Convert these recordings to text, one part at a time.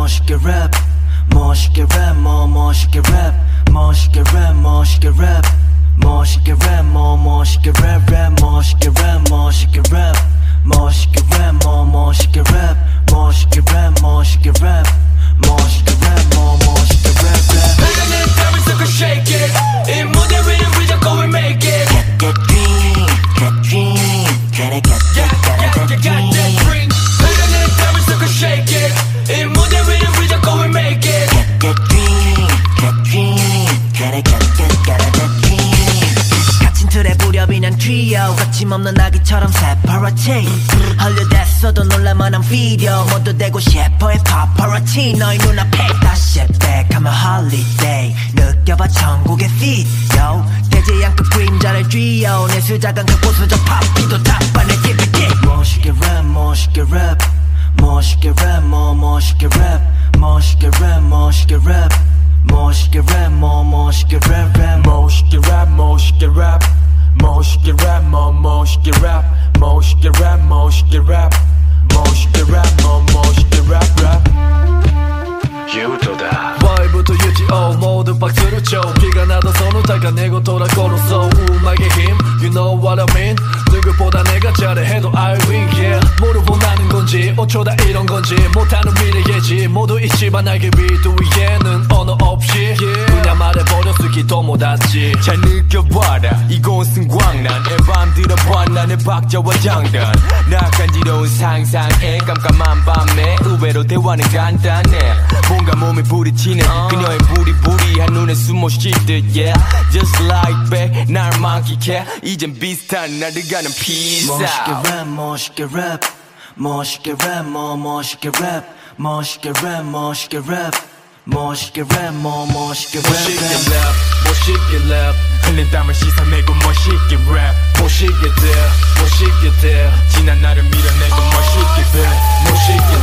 멋있게 랩 멋있게 랩 멋있게 랩 멋있게 랩 멋있게 랩 멋있게 랩 멋있게 랩 랩 멋있게 랩 멋있게 랩 멋있게 랩 멋있게 랩 멋있게 랩 멋있게 랩 멋있게 랩 멋있게 랩 랩 내가 땀을 섞어 shake it 이 무대 위에 we just go and make it Get that dream, that dream, gotta get that dream. 내가 땀을 섞어 shake it 이 무대 위에 we just go and make it Get that dream, that dream, gotta get that dream. 갇힌 틀에 무렵이 난 trio 거침없는 아기처럼 separate 헐려댔어도 놀랄만한 비디오 모두 되고 싶어해 paparazzi 너희 눈앞에 다시 back I'm a holiday 느껴봐 천국의 feed yo 되지 않고 그림자를 쥐어 내 수작은 그 보수적 파피도 답반을 give it 멋있게 랩 멋있게 랩 멋있게 랩 멋있게 랩 멋있게 랩 멋있게 랩 멋있게 랩 멋있게 랩 랩 멋있게 랩 멋있게 랩 멋있게 랩 멋있게 랩 멋있게 랩 멋있게 랩 멋있게 랩 멋있게 랩 랩 유도다 Y부터 UGO 모두 박수를 쳐 피가 나던 손을 닦아내고 돌아 걸었어 음악의 힘 You know what I mean 누구보다 내가 잘해 해도 I win yeah 모르고 나는 건지 어쩌다 이런 건지 못하는 미래예지 모두 있지만 알기 위해는 언어 없이 그냥 말해버려 쓰기도 못하지 잘 느껴봐라 이곳은 광란 애밤 들어봐 나는 박자와 장단 낯간지러운 상상에 깜깜한 밤에 의외로 대화는 간단해 뭔가 몸이 부딪히는 그녀의 부리부리한 눈에 숨 못 쉴듯 yeah Just like back 날 만끽해 이젠 비슷한 나를 가는 peace out 멋있게 랩 멋있게 랩 멋있게 랩 멋있게 랩 멋있게 랩 멋있게 랩 멋있게 랩 멋있게 랩 멋있게 랩 흘린 땀을 씻어내고 멋있게 랩 멋있게 돼 지난 나를 밀어내고 멋있게 돼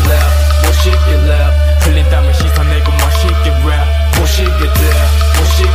멋있게 랩 흘린 땀을 씻어내고 멋있게 랩 멋있게 돼